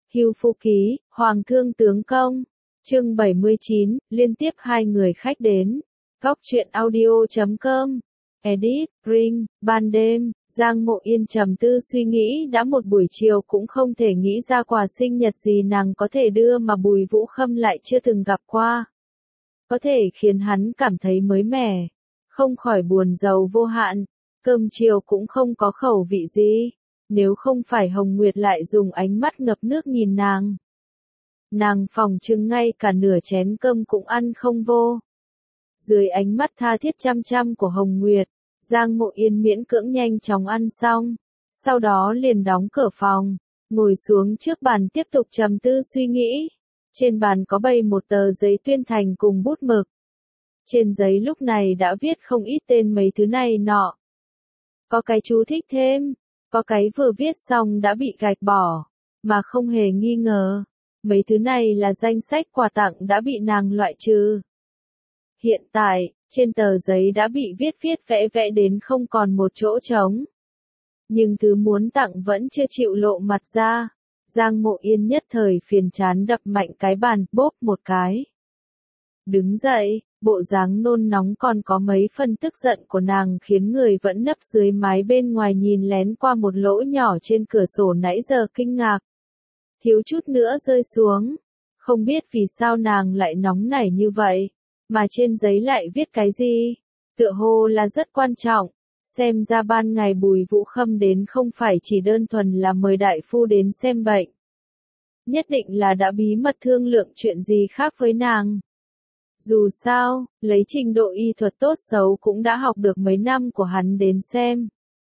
Hưu Phu Ký, Hoàng Thương Tướng Công. Chương 79, liên tiếp hai người khách đến. Góc truyện audio.com. Edit, Ring, ban đêm, Giang Mộ Yên trầm tư suy nghĩ đã một buổi chiều cũng không thể nghĩ ra quà sinh nhật gì nàng có thể đưa mà Bùi Vũ Khâm lại chưa từng gặp qua. Có thể khiến hắn cảm thấy mới mẻ, không khỏi buồn rầu vô hạn, cơm chiều cũng không có khẩu vị gì, nếu không phải Hồng Nguyệt lại dùng ánh mắt ngập nước nhìn nàng. Nàng phỏng chừng ngay cả nửa chén cơm cũng ăn không vô. Dưới ánh mắt tha thiết chăm chăm của Hồng Nguyệt, Giang Mộ Yên miễn cưỡng nhanh chóng ăn xong, sau đó liền đóng cửa phòng, ngồi xuống trước bàn tiếp tục trầm tư suy nghĩ. Trên bàn có bày một tờ giấy tuyên thành cùng bút mực. Trên giấy lúc này đã viết không ít tên mấy thứ này nọ. Có cái chú thích thêm, có cái vừa viết xong đã bị gạch bỏ, mà không hề nghi ngờ. Mấy thứ này là danh sách quà tặng đã bị nàng loại trừ. Hiện tại, trên tờ giấy đã bị viết vẽ vẽ đến không còn một chỗ trống. Nhưng thứ muốn tặng vẫn chưa chịu lộ mặt ra. Giang Mộ Yên nhất thời phiền chán đập mạnh cái bàn, bốp một cái. Đứng dậy, bộ dáng nôn nóng còn có mấy phần tức giận của nàng khiến người vẫn nấp dưới mái bên ngoài nhìn lén qua một lỗ nhỏ trên cửa sổ nãy giờ kinh ngạc. Thiếu chút nữa rơi xuống. Không biết vì sao nàng lại nóng nảy như vậy, mà trên giấy lại viết cái gì, tựa hồ là rất quan trọng. Xem ra ban ngày Bùi Vũ Khâm đến không phải chỉ đơn thuần là mời đại phu đến xem bệnh. Nhất định là đã bí mật thương lượng chuyện gì khác với nàng. Dù sao, lấy trình độ y thuật tốt xấu cũng đã học được mấy năm của hắn đến xem.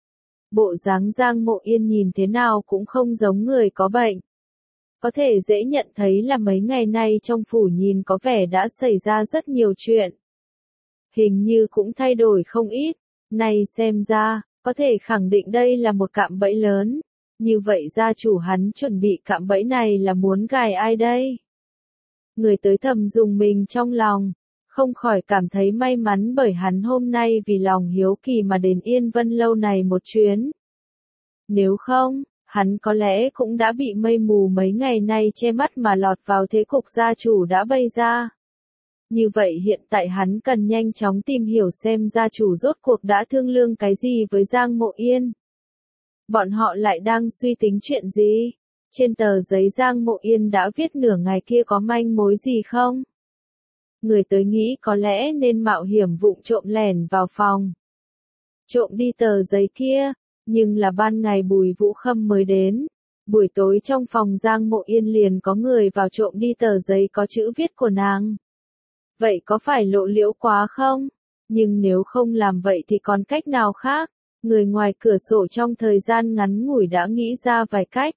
Bộ dáng Giang Mộ Yên nhìn thế nào cũng không giống người có bệnh. Có thể dễ nhận thấy là mấy ngày nay trong phủ nhìn có vẻ đã xảy ra rất nhiều chuyện. Hình như cũng thay đổi không ít. Này xem ra, có thể khẳng định đây là một cạm bẫy lớn. Như vậy gia chủ hắn chuẩn bị cạm bẫy này là muốn gài ai đây? Người tới thầm dùng mình trong lòng, không khỏi cảm thấy may mắn bởi hắn hôm nay vì lòng hiếu kỳ mà đến Yên Vân Lâu này một chuyến. Nếu không, hắn có lẽ cũng đã bị mây mù mấy ngày nay che mắt mà lọt vào thế cục gia chủ đã bày ra. Như vậy hiện tại hắn cần nhanh chóng tìm hiểu xem gia chủ rốt cuộc đã thương lượng cái gì với Giang Mộ Yên. Bọn họ lại đang suy tính chuyện gì? Trên tờ giấy Giang Mộ Yên đã viết nửa ngày kia có manh mối gì không? Người tới nghĩ có lẽ nên mạo hiểm vụng trộm lẻn vào phòng. Trộm đi tờ giấy kia, nhưng là ban ngày Bùi Vũ Khâm mới đến. Buổi tối trong phòng Giang Mộ Yên liền có người vào trộm đi tờ giấy có chữ viết của nàng. Vậy có phải lộ liễu quá không? Nhưng nếu không làm vậy thì còn cách nào khác? Người ngoài cửa sổ trong thời gian ngắn ngủi đã nghĩ ra vài cách.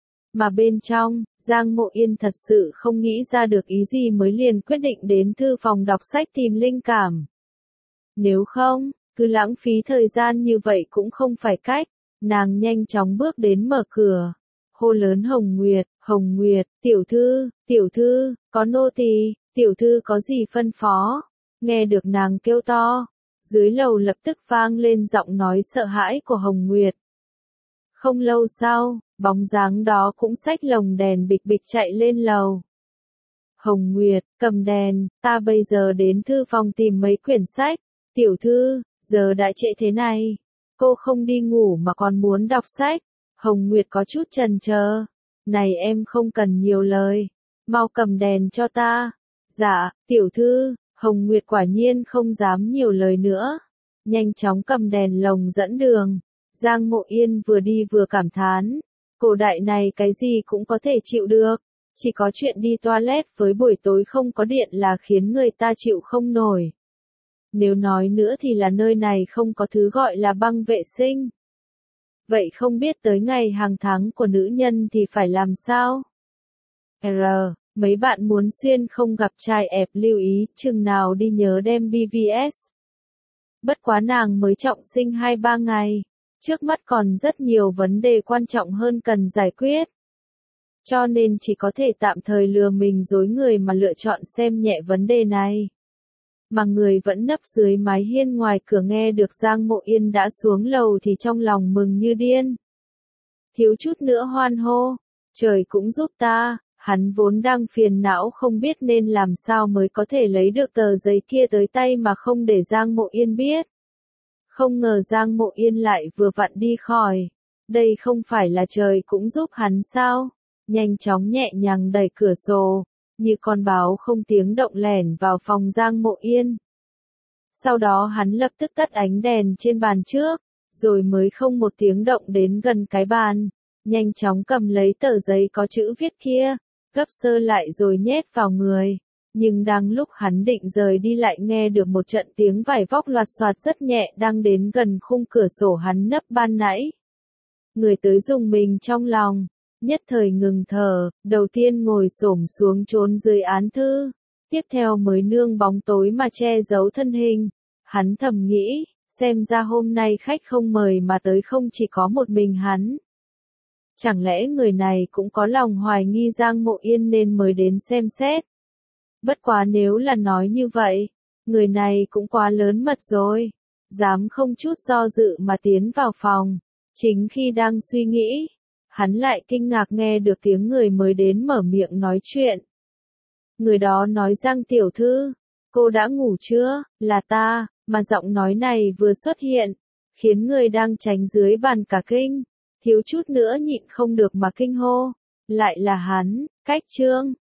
Mà bên trong, Giang Mộ Yên thật sự không nghĩ ra được ý gì mới liền quyết định đến thư phòng đọc sách tìm linh cảm. Nếu không, cứ lãng phí thời gian như vậy cũng không phải cách. Nàng nhanh chóng bước đến mở cửa. Hô lớn Hồng Nguyệt, tiểu thư, có nô tỳ, tiểu thư có gì phân phó? Nghe được nàng kêu to, dưới lầu lập tức vang lên giọng nói sợ hãi của Hồng Nguyệt. Không lâu sau, bóng dáng đó cũng xách lồng đèn bịch bịch chạy lên lầu. Hồng Nguyệt, cầm đèn, ta bây giờ đến thư phòng tìm mấy quyển sách. Tiểu thư, giờ đã trễ thế này, cô không đi ngủ mà còn muốn đọc sách. Hồng Nguyệt có chút chần chờ. Này em không cần nhiều lời, mau cầm đèn cho ta. Dạ, tiểu thư. Hồng Nguyệt quả nhiên không dám nhiều lời nữa. Nhanh chóng cầm đèn lồng dẫn đường. Giang Mộ Yên vừa đi vừa cảm thán. Cổ đại này cái gì cũng có thể chịu được. Chỉ có chuyện đi toilet với buổi tối không có điện là khiến người ta chịu không nổi. Nếu nói nữa thì là nơi này không có thứ gọi là băng vệ sinh. Vậy không biết tới ngày hàng tháng của nữ nhân thì phải làm sao? Mấy bạn muốn xuyên không gặp trai ẹp lưu ý chừng nào đi nhớ đem BVS. Bất quá nàng mới trọng sinh 2-3 ngày. Trước mắt còn rất nhiều vấn đề quan trọng hơn cần giải quyết. Cho nên chỉ có thể tạm thời lừa mình dối người mà lựa chọn xem nhẹ vấn đề này. Mà người vẫn nấp dưới mái hiên ngoài cửa nghe được Giang Mộ Yên đã xuống lầu thì trong lòng mừng như điên. Thiếu chút nữa hoan hô. Trời cũng giúp ta, hắn vốn đang phiền não không biết nên làm sao mới có thể lấy được tờ giấy kia tới tay mà không để Giang Mộ Yên biết. Không ngờ Giang Mộ Yên lại vừa vặn đi khỏi. Đây không phải là trời cũng giúp hắn sao? Nhanh chóng nhẹ nhàng đẩy cửa sổ, như con báo không tiếng động lẻn vào phòng Giang Mộ Yên. Sau đó hắn lập tức tắt ánh đèn trên bàn trước, rồi mới không một tiếng động đến gần cái bàn, nhanh chóng cầm lấy tờ giấy có chữ viết kia, gấp sơ lại rồi nhét vào người. Nhưng đang lúc hắn định rời đi lại nghe được một trận tiếng vải vóc loạt soạt rất nhẹ đang đến gần khung cửa sổ hắn nấp ban nãy. Người tới rùng mình trong lòng, nhất thời ngừng thở, đầu tiên ngồi xổm xuống trốn dưới án thư, tiếp theo mới nương bóng tối mà che giấu thân hình. Hắn thầm nghĩ, xem ra hôm nay khách không mời mà tới không chỉ có một mình hắn. Chẳng lẽ người này cũng có lòng hoài nghi Giang Mộ Yên nên mới đến xem xét? Bất quá nếu là nói như vậy, người này cũng quá lớn mật rồi, dám không chút do dự mà tiến vào phòng. Chính khi đang suy nghĩ, hắn lại kinh ngạc nghe được tiếng người mới đến mở miệng nói chuyện. Người đó nói Giang tiểu thư, cô đã ngủ chưa? Là ta, mà giọng nói này vừa xuất hiện, khiến người đang tránh dưới bàn cả kinh, thiếu chút nữa nhịn không được mà kinh hô. Lại là hắn, Cách Trương.